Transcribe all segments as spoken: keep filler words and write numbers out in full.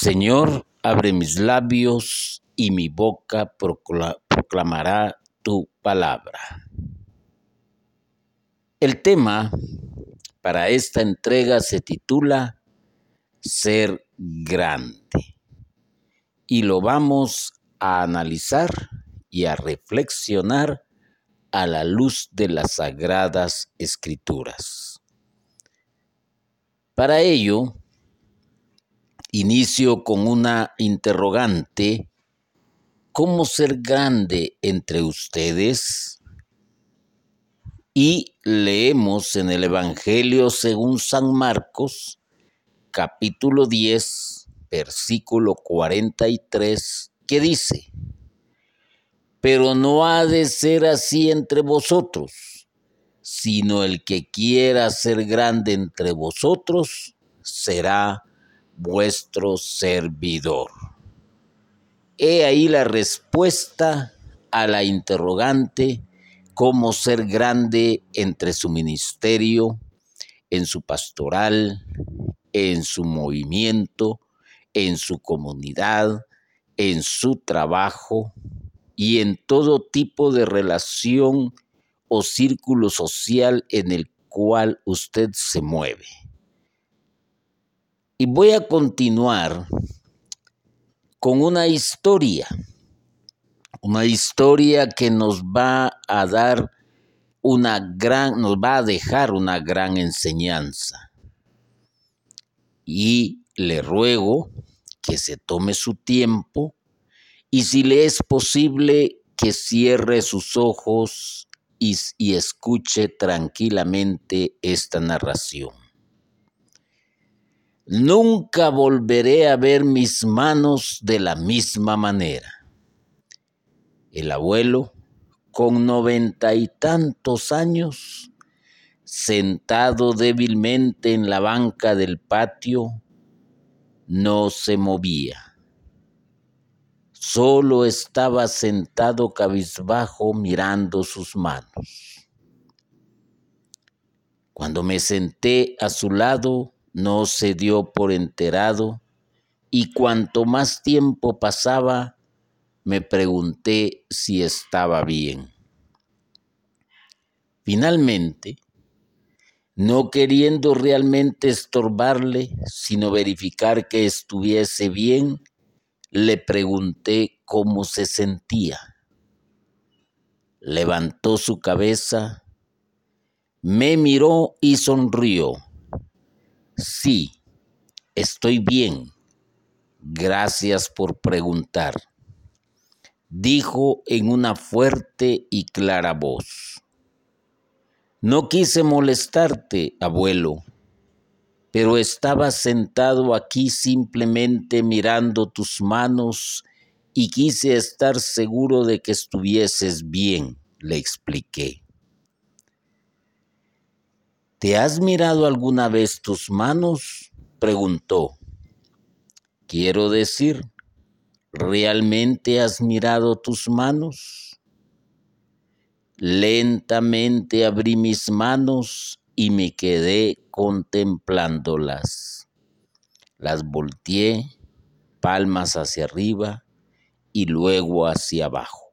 Señor, abre mis labios y mi boca procla- proclamará tu palabra. El tema para esta entrega se titula Ser grande y lo vamos a analizar y a reflexionar a la luz de las Sagradas Escrituras. Para ello, inicio con una interrogante. ¿Cómo ser grande entre ustedes? Y leemos en el Evangelio según San Marcos, capítulo diez, versículo cuarenta y tres, que dice: Pero no ha de ser así entre vosotros, sino el que quiera ser grande entre vosotros será vuestro servidor. He ahí la respuesta a la interrogante: cómo ser grande entre su ministerio, en su pastoral, en su movimiento, en su comunidad, en su trabajo y en todo tipo de relación o círculo social en el cual usted se mueve. Y voy a continuar con una historia. Una historia que nos va a dar una gran, nos va a dejar una gran enseñanza. Y le ruego que se tome su tiempo y, si le es posible, que cierre sus ojos y, y escuche tranquilamente esta narración. Nunca volveré a ver mis manos de la misma manera. El abuelo, con noventa y tantos años, sentado débilmente en la banca del patio, no se movía. Solo estaba sentado cabizbajo mirando sus manos. Cuando me senté a su lado, no se dio por enterado, y cuanto más tiempo pasaba, me pregunté si estaba bien. Finalmente, no queriendo realmente estorbarle, sino verificar que estuviese bien, le pregunté cómo se sentía. Levantó su cabeza, me miró y sonrió. Sí, estoy bien. Gracias por preguntar, dijo en una fuerte y clara voz. No quise molestarte, abuelo, pero estaba sentado aquí simplemente mirando tus manos y quise estar seguro de que estuvieses bien, le expliqué. ¿Te has mirado alguna vez tus manos?, preguntó. Quiero decir, ¿realmente has mirado tus manos? Lentamente abrí mis manos y me quedé contemplándolas. Las volteé, palmas hacia arriba y luego hacia abajo.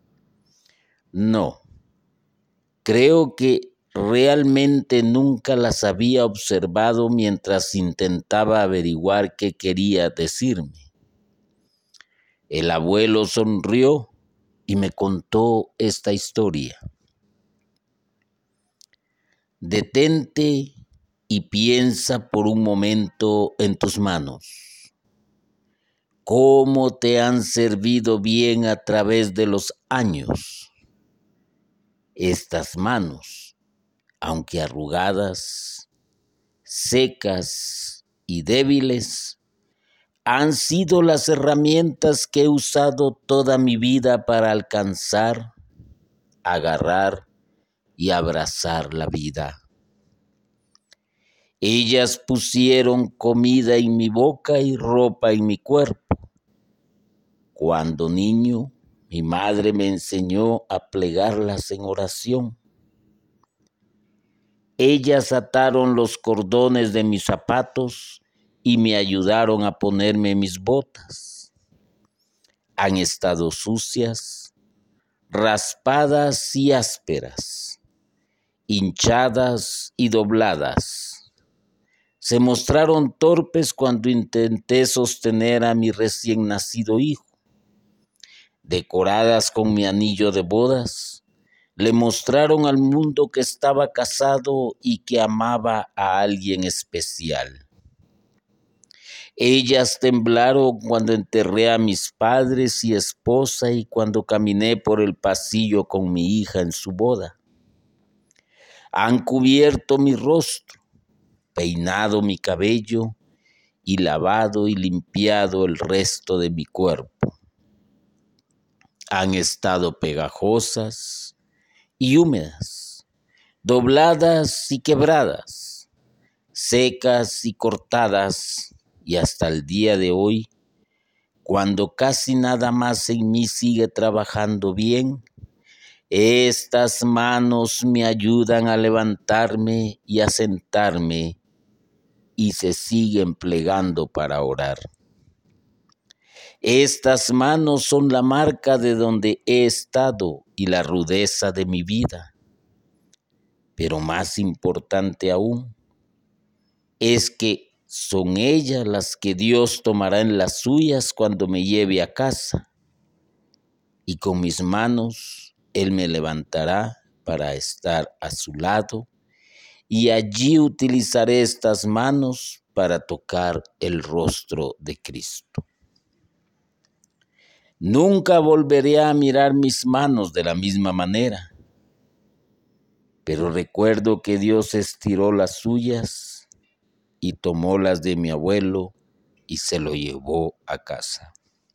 No, creo que realmente nunca las había observado mientras intentaba averiguar qué quería decirme. El abuelo sonrió y me contó esta historia. Detente y piensa por un momento en tus manos. ¿Cómo te han servido bien a través de los años? Estas manos, aunque arrugadas, secas y débiles, han sido las herramientas que he usado toda mi vida para alcanzar, agarrar y abrazar la vida. Ellas pusieron comida en mi boca y ropa en mi cuerpo. Cuando niño, mi madre me enseñó a plegarlas en oración. Ellas ataron los cordones de mis zapatos y me ayudaron a ponerme mis botas. Han estado sucias, raspadas y ásperas, hinchadas y dobladas. Se mostraron torpes cuando intenté sostener a mi recién nacido hijo. Decoradas con mi anillo de bodas, le mostraron al mundo que estaba casado y que amaba a alguien especial. Ellas temblaron cuando enterré a mis padres y esposa y cuando caminé por el pasillo con mi hija en su boda. Han cubierto mi rostro, peinado mi cabello y lavado y limpiado el resto de mi cuerpo. Han estado pegajosas y húmedas, dobladas y quebradas, secas y cortadas, y hasta el día de hoy, cuando casi nada más en mí sigue trabajando bien, estas manos me ayudan a levantarme y a sentarme y se siguen plegando para orar. Estas manos son la marca de donde he estado y la rudeza de mi vida. Pero más importante aún es que son ellas las que Dios tomará en las suyas cuando me lleve a casa. Y con mis manos Él me levantará para estar a su lado y allí utilizaré estas manos para tocar el rostro de Cristo. Nunca volveré a mirar mis manos de la misma manera, pero recuerdo que Dios estiró las suyas y tomó las de mi abuelo y se lo llevó a casa.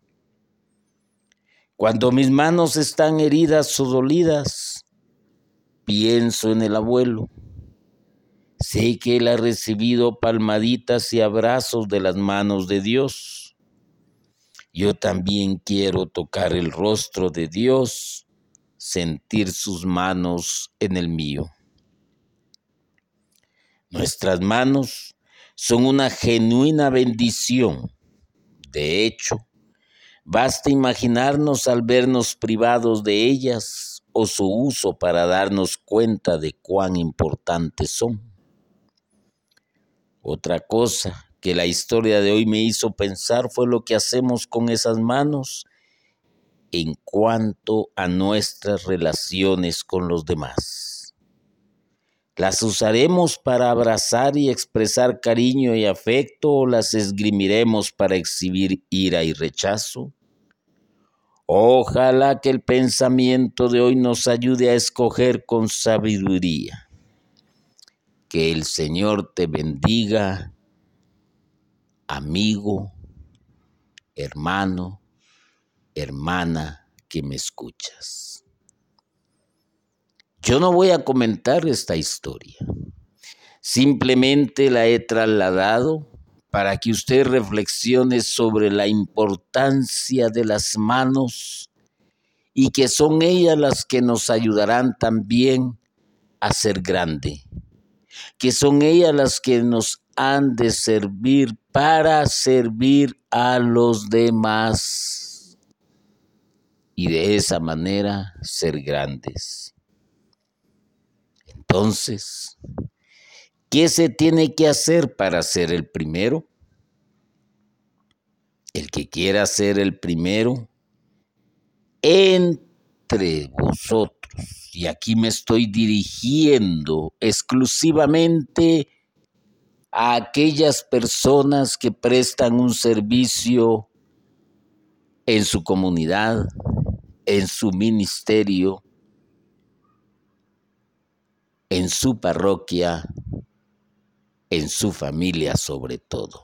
Cuando mis manos están heridas o dolidas, pienso en el abuelo. Sé que él ha recibido palmaditas y abrazos de las manos de Dios. Yo también quiero tocar el rostro de Dios, sentir sus manos en el mío. Nuestras manos son una genuina bendición. De hecho, basta imaginarnos al vernos privados de ellas o su uso para darnos cuenta de cuán importantes son. Otra cosa que la historia de hoy me hizo pensar fue lo que hacemos con esas manos en cuanto a nuestras relaciones con los demás. ¿Las usaremos para abrazar y expresar cariño y afecto o las esgrimiremos para exhibir ira y rechazo? Ojalá que el pensamiento de hoy nos ayude a escoger con sabiduría. Que el Señor te bendiga, amigo, hermano, hermana que me escuchas. Yo no voy a comentar esta historia, simplemente la he trasladado para que usted reflexione sobre la importancia de las manos y que son ellas las que nos ayudarán también a ser grande, que son ellas las que nos han de servir para servir a los demás y de esa manera ser grandes. Entonces, ¿qué se tiene que hacer para ser el primero? El que quiera ser el primero entre vosotros, y aquí me estoy dirigiendo exclusivamente a aquellas personas que prestan un servicio en su comunidad, en su ministerio, en su parroquia, en su familia sobre todo.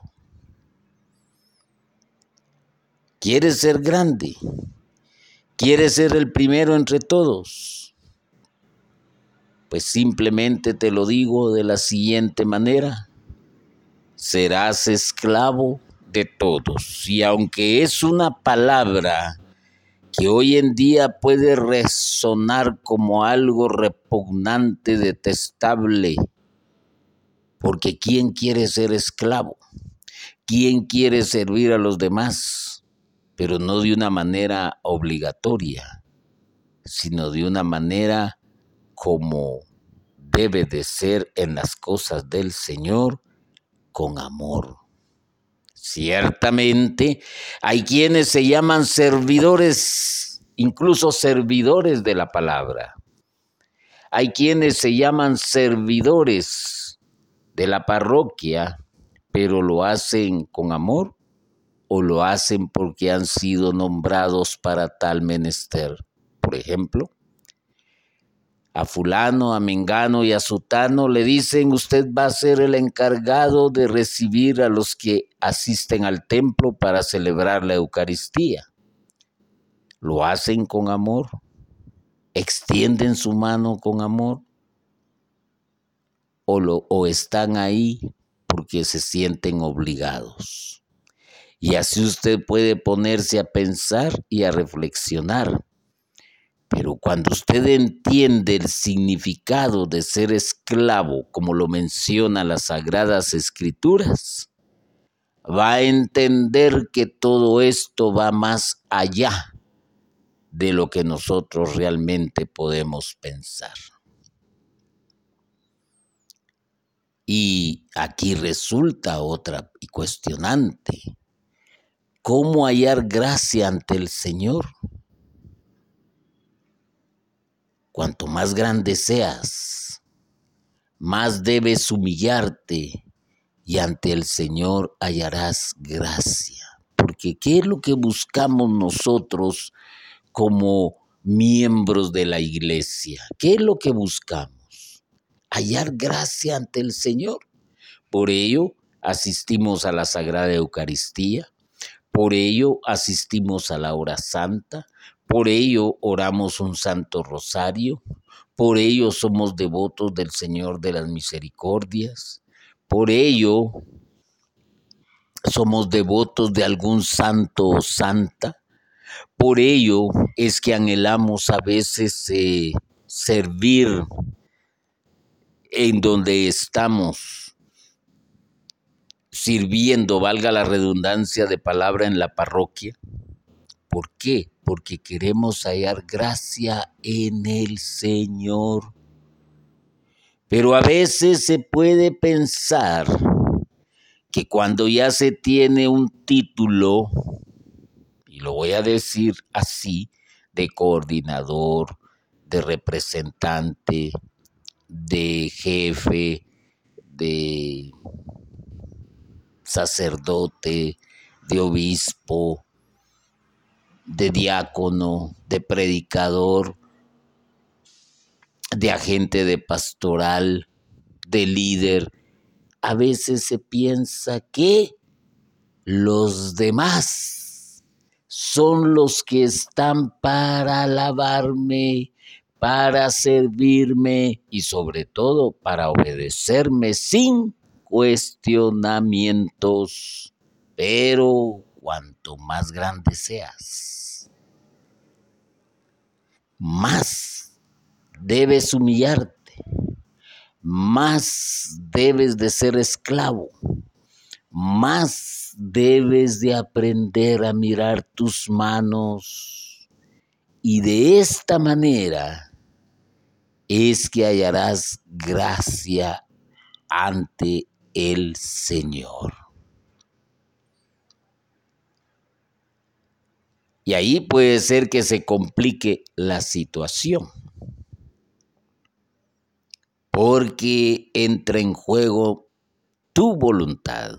¿Quieres ser grande? ¿Quieres ser el primero entre todos? Pues simplemente te lo digo de la siguiente manera. Serás esclavo de todos. Y aunque es una palabra que hoy en día puede resonar como algo repugnante, detestable, porque ¿quién quiere ser esclavo? ¿Quién quiere servir a los demás? Pero no de una manera obligatoria, sino de una manera como debe de ser en las cosas del Señor, con amor. Ciertamente hay quienes se llaman servidores, incluso servidores de la palabra. Hay quienes se llaman servidores de la parroquia, pero lo hacen con amor o lo hacen porque han sido nombrados para tal menester. Por ejemplo, a fulano, a mengano y a sutano le dicen: usted va a ser el encargado de recibir a los que asisten al templo para celebrar la Eucaristía. ¿Lo hacen con amor? ¿Extienden su mano con amor? ¿O, lo, o están ahí porque se sienten obligados? Y así usted puede ponerse a pensar y a reflexionar. Pero cuando usted entiende el significado de ser esclavo, como lo menciona las Sagradas Escrituras, va a entender que todo esto va más allá de lo que nosotros realmente podemos pensar. Y aquí resulta otra y cuestionante: ¿cómo hallar gracia ante el Señor? Cuanto más grande seas, más debes humillarte y ante el Señor hallarás gracia. Porque ¿qué es lo que buscamos nosotros como miembros de la iglesia? ¿Qué es lo que buscamos? Hallar gracia ante el Señor. Por ello asistimos a la Sagrada Eucaristía, por ello asistimos a la hora santa, por ello oramos un Santo Rosario, por ello somos devotos del Señor de las Misericordias, por ello somos devotos de algún santo o santa, por ello es que anhelamos a veces eh, servir en donde estamos sirviendo, valga la redundancia de palabra, en la parroquia. ¿Por qué? Porque queremos hallar gracia en el Señor. Pero a veces se puede pensar que cuando ya se tiene un título, y lo voy a decir así, de coordinador, de representante, de jefe, de sacerdote, de obispo, de diácono, de predicador, de agente de pastoral, de líder, a veces se piensa que los demás son los que están para alabarme, para servirme y sobre todo para obedecerme sin cuestionamientos. Pero cuanto más grande seas, más debes humillarte, más debes de ser esclavo, más debes de aprender a mirar tus manos, y de esta manera es que hallarás gracia ante el Señor. Y ahí puede ser que se complique la situación, porque entra en juego tu voluntad,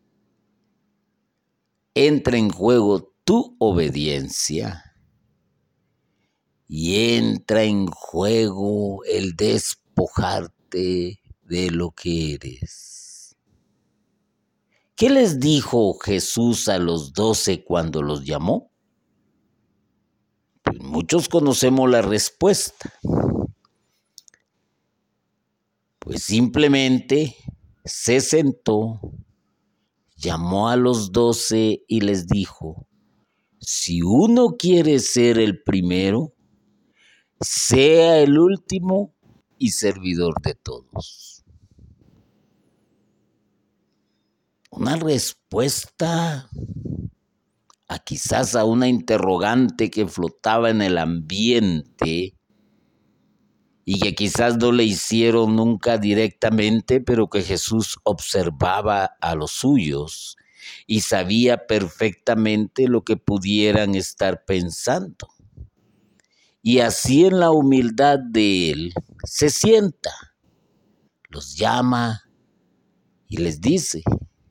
entra en juego tu obediencia y entra en juego el despojarte de lo que eres. ¿Qué les dijo Jesús a los doce cuando los llamó? Pues muchos conocemos la respuesta. Pues simplemente se sentó, llamó a los doce y les dijo: si uno quiere ser el primero, sea el último y servidor de todos. una respuesta a quizás a una interrogante que flotaba en el ambiente y que quizás no le hicieron nunca directamente, pero que Jesús observaba a los suyos y sabía perfectamente lo que pudieran estar pensando. Y así en la humildad de él se sienta, los llama y les dice: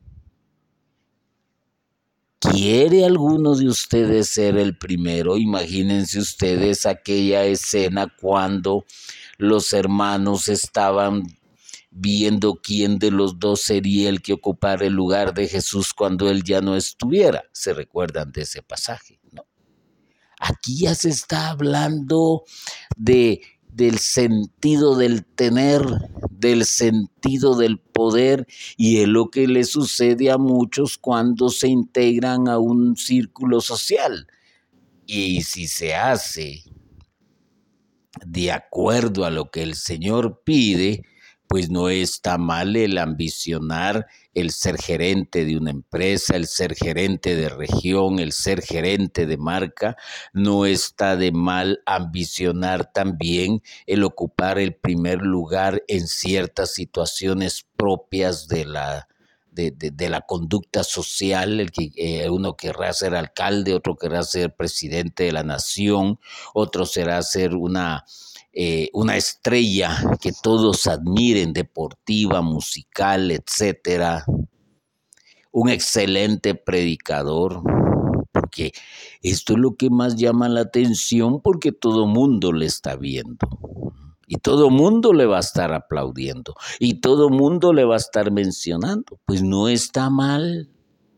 ¿quiere alguno de ustedes ser el primero? Imagínense ustedes aquella escena cuando los hermanos estaban viendo quién de los dos sería el que ocupara el lugar de Jesús cuando él ya no estuviera. ¿Se recuerdan de ese pasaje, no? Aquí ya se está hablando de, del sentido del tener, del sentido del poder, y es lo que le sucede a muchos cuando se integran a un círculo social. Y si se hace de acuerdo a lo que el Señor pide, pues no está mal el ambicionar el ser gerente de una empresa, el ser gerente de región, el ser gerente de marca. No está de mal ambicionar también el ocupar el primer lugar en ciertas situaciones propias de la De, de, de la conducta social. El que eh, uno querrá ser alcalde, otro querrá ser presidente de la nación, otro será ser una, eh, una estrella que todos admiren, deportiva, musical, etcétera. Un excelente predicador, porque esto es lo que más llama la atención, porque todo mundo le está viendo. Y todo mundo le va a estar aplaudiendo. Y todo mundo le va a estar mencionando. Pues no está mal.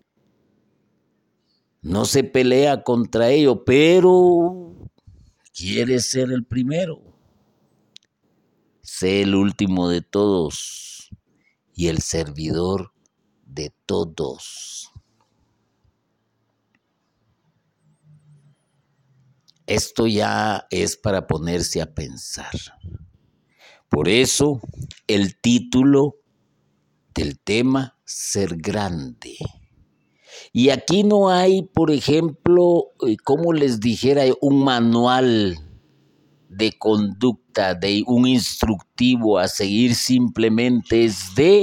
No se pelea contra ello, pero quiere ser el primero. Sé el último de todos y el servidor de todos. Esto ya es para ponerse a pensar. Por eso, el título del tema, ser grande. Y aquí no hay, por ejemplo, como les dijera, un manual de conducta, de un instructivo a seguir, simplemente es de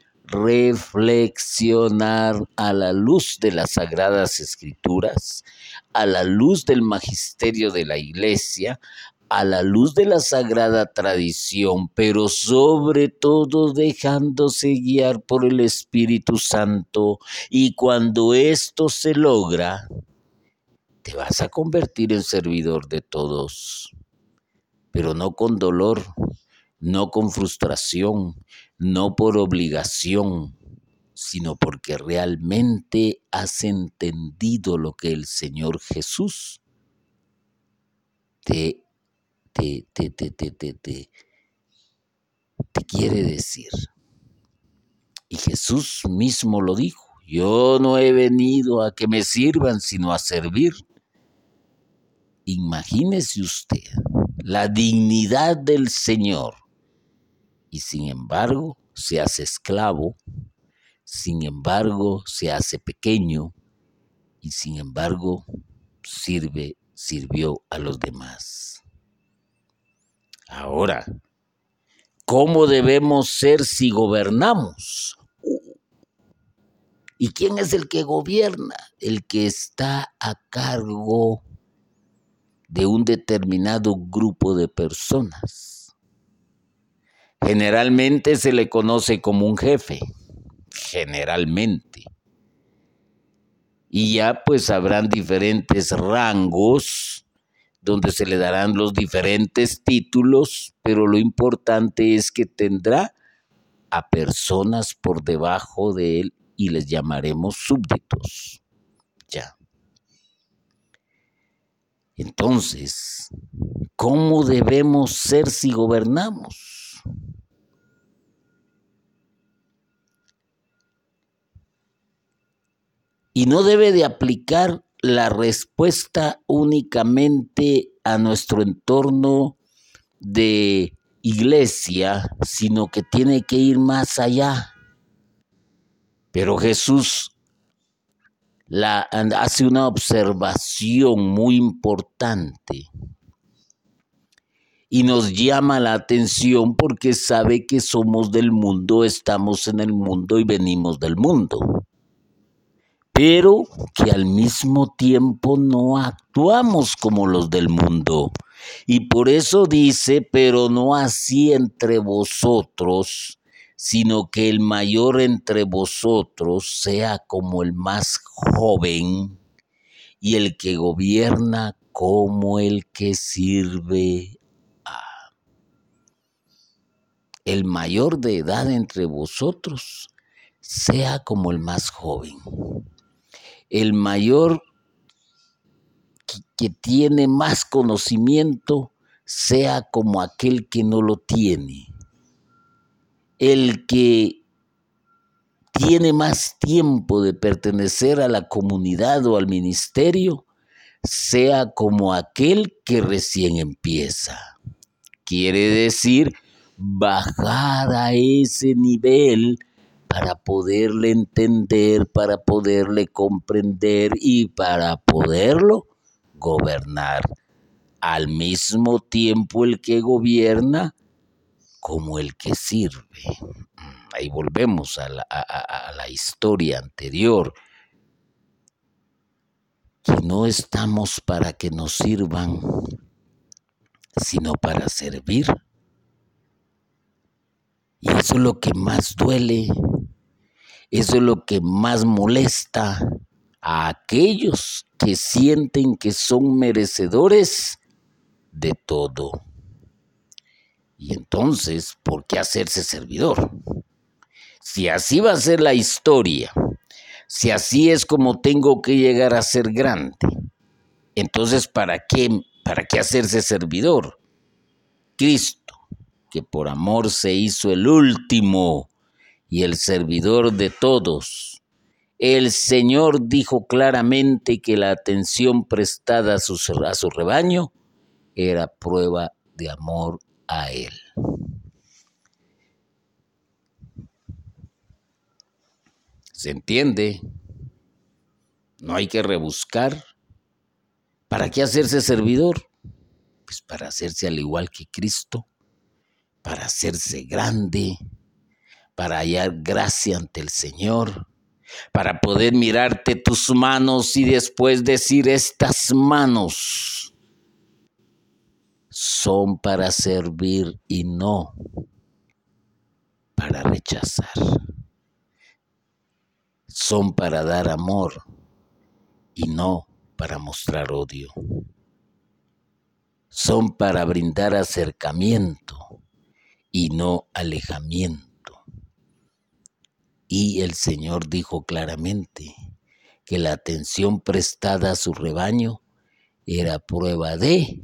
reflexionar a la luz de las Sagradas Escrituras, a la luz del magisterio de la Iglesia, a la luz de la sagrada tradición, pero sobre todo dejándose guiar por el Espíritu Santo. Y cuando esto se logra, te vas a convertir en servidor de todos, pero no con dolor, no con frustración, no por obligación, sino porque realmente has entendido lo que el Señor Jesús te Te, te, te, te, te, te, te quiere decir. Y Jesús mismo lo dijo: yo no he venido a que me sirvan, sino a servir. Imagínese usted la dignidad del Señor, y sin embargo se hace esclavo, sin embargo se hace pequeño, y sin embargo sirve, sirvió a los demás. Ahora, ¿cómo debemos ser si gobernamos? ¿Y quién es el que gobierna? El que está a cargo de un determinado grupo de personas. Generalmente se le conoce como un jefe, generalmente. Y ya pues habrán diferentes rangos donde se le darán los diferentes títulos, pero lo importante es que tendrá a personas por debajo de él y les llamaremos súbditos. Ya. Entonces, ¿cómo debemos ser si gobernamos? Y no debe de aplicar la respuesta únicamente a nuestro entorno de iglesia, sino que tiene que ir más allá. Pero Jesús la, hace una observación muy importante y nos llama la atención porque sabe que somos del mundo, estamos en el mundo y venimos del mundo. Pero que al mismo tiempo no actuamos como los del mundo. Y por eso dice, pero no así entre vosotros, sino que el mayor entre vosotros sea como el más joven y el que gobierna como el que sirve a el mayor de edad entre vosotros sea como el más joven. El mayor que, que tiene más conocimiento sea como aquel que no lo tiene. El que tiene más tiempo de pertenecer a la comunidad o al ministerio sea como aquel que recién empieza. Quiere decir bajar a ese nivel para poderle entender, para poderle comprender y para poderlo gobernar. Al mismo tiempo el que gobierna como el que sirve. Ahí volvemos a la, a, a, a la historia anterior. Que no estamos para que nos sirvan, sino para servir. Y eso es lo que más duele, eso es lo que más molesta a aquellos que sienten que son merecedores de todo. Y entonces, ¿por qué hacerse servidor? Si así va a ser la historia, si así es como tengo que llegar a ser grande, entonces ¿para qué, para qué hacerse servidor? Cristo, que por amor se hizo el último y el servidor de todos. El Señor dijo claramente que la atención prestada a su, a su rebaño era prueba de amor a Él. ¿Se entiende? No hay que rebuscar. ¿Para qué hacerse servidor? Pues para hacerse al igual que Cristo, para hacerse grande, para hallar gracia ante el Señor, para poder mirarte tus manos y después decir, estas manos son para servir y no para rechazar. Son para dar amor y no para mostrar odio. Son para brindar acercamiento y no alejamiento. Y el Señor dijo claramente que la atención prestada a su rebaño era prueba de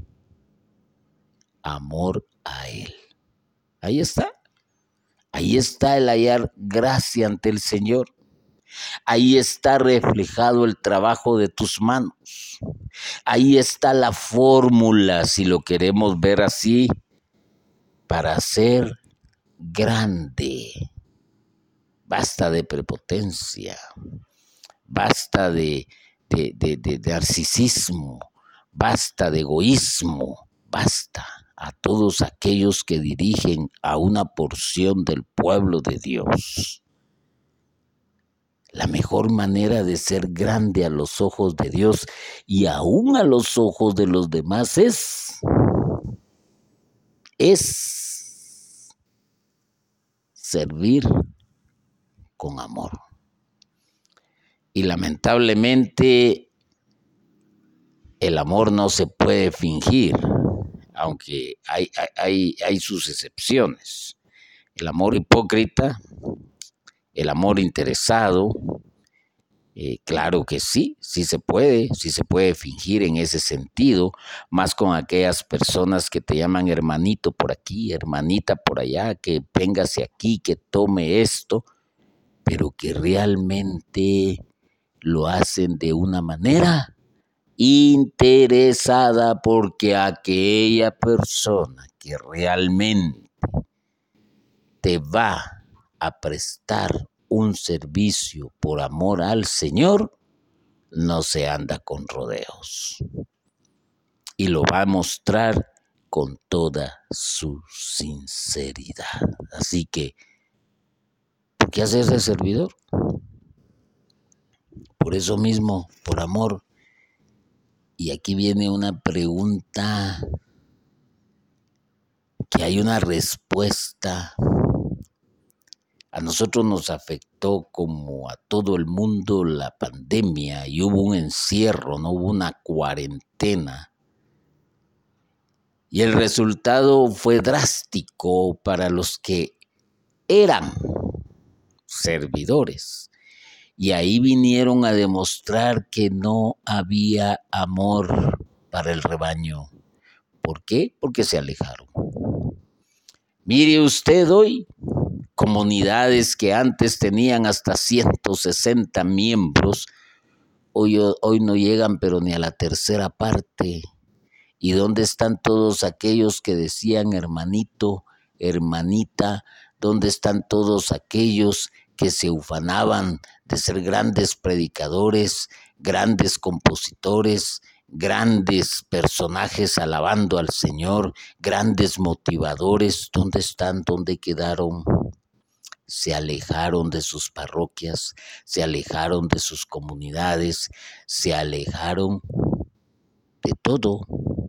amor a Él. Ahí está. Ahí está el hallar gracia ante el Señor. Ahí está reflejado el trabajo de tus manos. Ahí está la fórmula, si lo queremos ver así, para ser grande. Basta de prepotencia, basta de, de, de, de, de narcisismo, basta de egoísmo, basta a todos aquellos que dirigen a una porción del pueblo de Dios. La mejor manera de ser grande a los ojos de Dios y aún a los ojos de los demás es, es servir con amor. Y lamentablemente el amor no se puede fingir, aunque hay, hay, hay sus excepciones. El amor hipócrita, el amor interesado, eh, claro que sí, sí se puede, sí se puede fingir en ese sentido, más con aquellas personas que te llaman hermanito por aquí, hermanita por allá, que véngase aquí, que tome esto, pero que realmente lo hacen de una manera interesada porque aquella persona que realmente te va a prestar un servicio por amor al Señor, no se anda con rodeos. Y lo va a mostrar con toda su sinceridad. Así que, ¿por qué hacerse servidor? Por eso mismo, por amor. Y aquí viene una pregunta que hay una respuesta. A nosotros nos afectó como a todo el mundo la pandemia y hubo un encierro, no hubo una cuarentena. Y el resultado fue drástico para los que eran servidores. Y ahí vinieron a demostrar que no había amor para el rebaño. ¿Por qué? Porque se alejaron. Mire usted hoy, comunidades que antes tenían hasta ciento sesenta miembros, hoy, hoy no llegan pero ni a la tercera parte. ¿Y dónde están todos aquellos que decían hermanito, hermanita? ¿Dónde están todos aquellos que se ufanaban de ser grandes predicadores, grandes compositores, grandes personajes alabando al Señor, grandes motivadores? ¿Dónde están? ¿Dónde quedaron? Se alejaron de sus parroquias, se alejaron de sus comunidades, se alejaron de todo.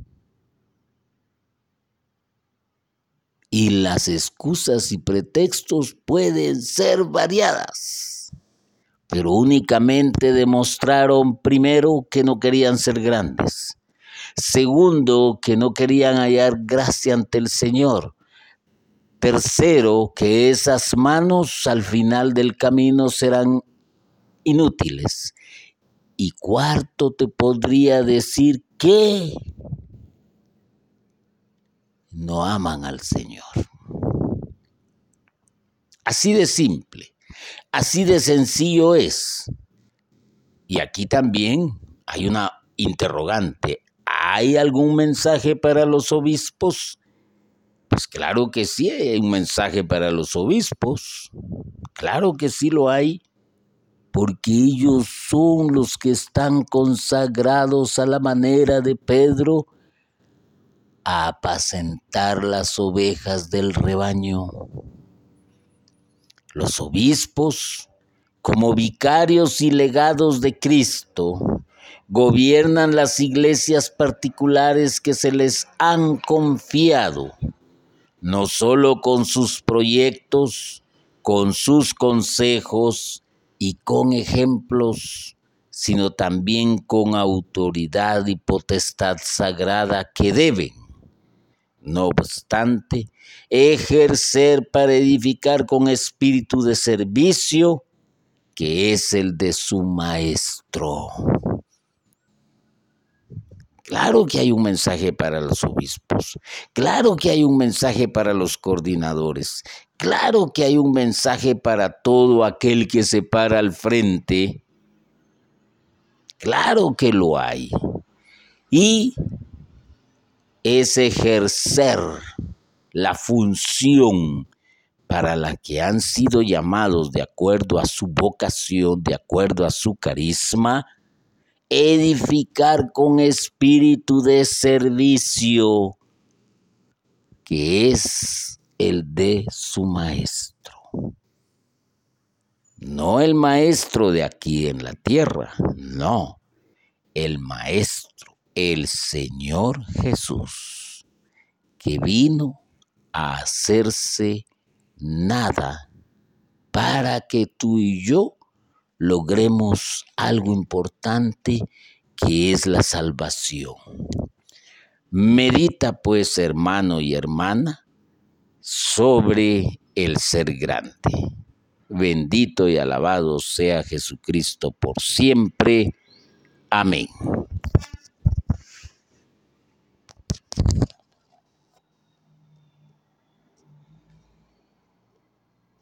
Y las excusas y pretextos pueden ser variadas, pero únicamente demostraron, primero, que no querían ser grandes. Segundo, que no querían hallar gracia ante el Señor. Tercero, que esas manos al final del camino serán inútiles. Y cuarto, te podría decir que no aman al Señor. Así de simple, así de sencillo es. Y aquí también hay una interrogante. ¿Hay algún mensaje para los obispos? Pues claro que sí hay un mensaje para los obispos. Claro que sí lo hay. Porque ellos son los que están consagrados a la manera de Pedro a apacentar las ovejas del rebaño. Los obispos, como vicarios y legados de Cristo, gobiernan las iglesias particulares que se les han confiado, no solo con sus proyectos, con sus consejos y con ejemplos, sino también con autoridad y potestad sagrada que deben, no obstante, ejercer para edificar con espíritu de servicio, que es el de su maestro. Claro que hay un mensaje para los obispos, claro que hay un mensaje para los coordinadores, claro que hay un mensaje para todo aquel que se para al frente, claro que lo hay. Y es ejercer la función para la que han sido llamados de acuerdo a su vocación, de acuerdo a su carisma, edificar con espíritu de servicio, que es el de su maestro. No el maestro de aquí en la tierra, no, el maestro, el Señor Jesús, que vino a hacerse nada para que tú y yo logremos algo importante, que es la salvación. Medita pues, hermano y hermana, sobre el ser grande. Bendito y alabado sea Jesucristo por siempre. Amén.